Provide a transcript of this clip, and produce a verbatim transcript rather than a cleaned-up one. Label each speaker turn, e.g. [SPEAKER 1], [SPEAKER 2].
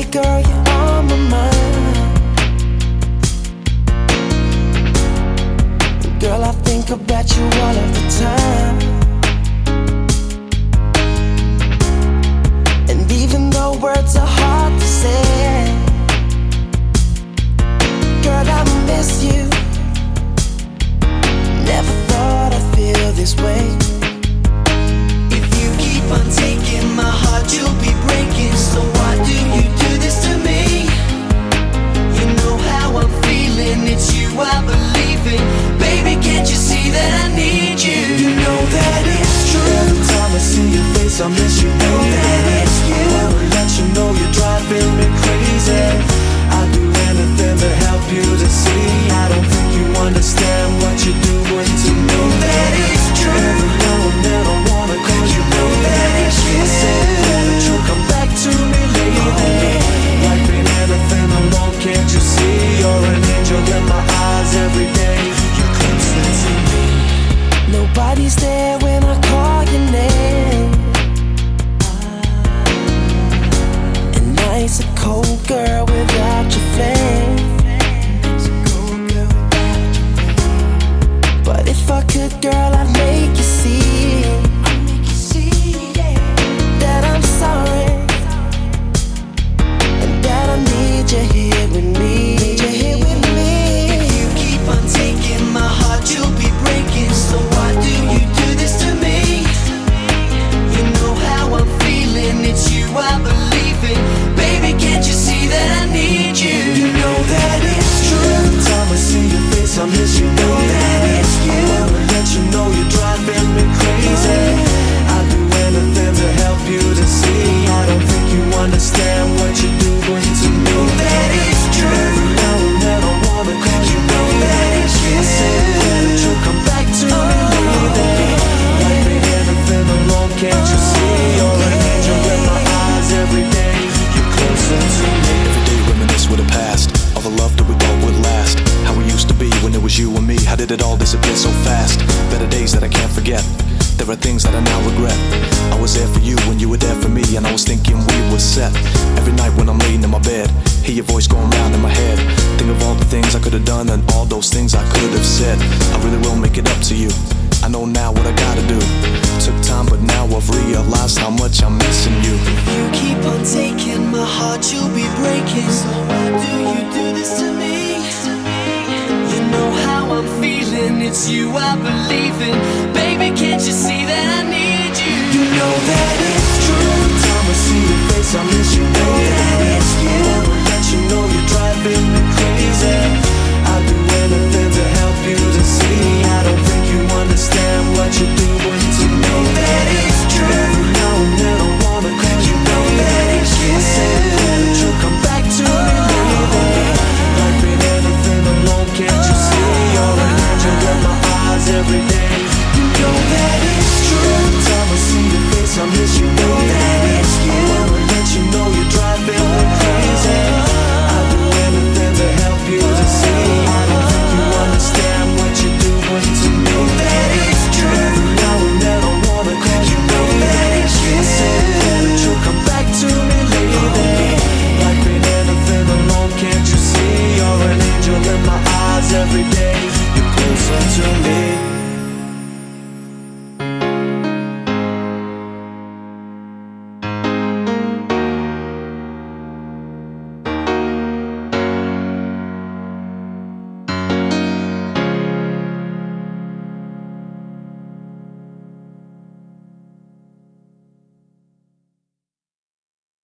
[SPEAKER 1] girl, you're on my mind. Girl, I think about you all of the time. And even though words are hard to say, girl, I miss you. Never thought I'd feel this way.
[SPEAKER 2] If you keep on taking my heart, you'll be breaking. So why do you do this to me? You know how I'm feeling, it's you I believe in. Baby, can't you see that I need you?
[SPEAKER 1] You know that it's true.
[SPEAKER 2] Every time I see your face, I miss you.
[SPEAKER 1] Know that it's you.
[SPEAKER 2] I wanna let you know you're driving me crazy. I'd do anything to help you to see. I don't think you understand what you're doing to me.
[SPEAKER 1] Know that it's true.
[SPEAKER 2] Every now and then I wanna call you,
[SPEAKER 1] know that it's you.
[SPEAKER 2] I said that you'll come back to me, lady.
[SPEAKER 1] Oh, yeah.
[SPEAKER 2] Life ain't anything alone, can't you see? You're an angel in my eyes every day. You're closer to me.
[SPEAKER 1] Nobody's there when I call your name. And night's a cold girl without your flame. But if I could, girl, I'd make you see that I'm sorry, and that I need you here with me. Need you here with me.
[SPEAKER 2] If you keep on taking my heart, you'll be breaking. So why do you do this to me? You know how I'm feeling, it's you I believe in. Baby, can't you see that I need you?
[SPEAKER 1] You know that it's true.
[SPEAKER 2] Every time I see your face, I miss you.
[SPEAKER 1] Know that it's you.
[SPEAKER 2] I wanna let you know you're driving me crazy. I'd do anything to help you to see. I don't think you understand what you're doing to me.
[SPEAKER 1] Know that it's true.
[SPEAKER 2] Every now and then I wanna call you,
[SPEAKER 1] know that it's you.
[SPEAKER 2] I said that you'll come back to me, lady. Life ain't anything alone, can't you see? You're an angel in my eyes every day. You're closer to me.
[SPEAKER 3] Every day reminisce with the past. All the love that we thought would last. How we used to be when it was you and me. How did it all disappear so fast? Better days that I can't forget. There are things that I now regret. I was there for you when you were there for me, and I was thinking we were set. Every night when I'm laying in my bed, hear your voice going round in my head. Think of all the things I could have done and all those things I could have said. I really will make it up to you. I know now what I gotta do. Took time, but now I've realized how much I'm missing you.
[SPEAKER 2] If you keep on taking my heart, you'll be breaking. So why do you do this to me? You know how I'm feeling, it's you I believe in. Baby, can't you see that I need you?
[SPEAKER 1] You know that it's true.
[SPEAKER 2] Every time I see your face, I miss you.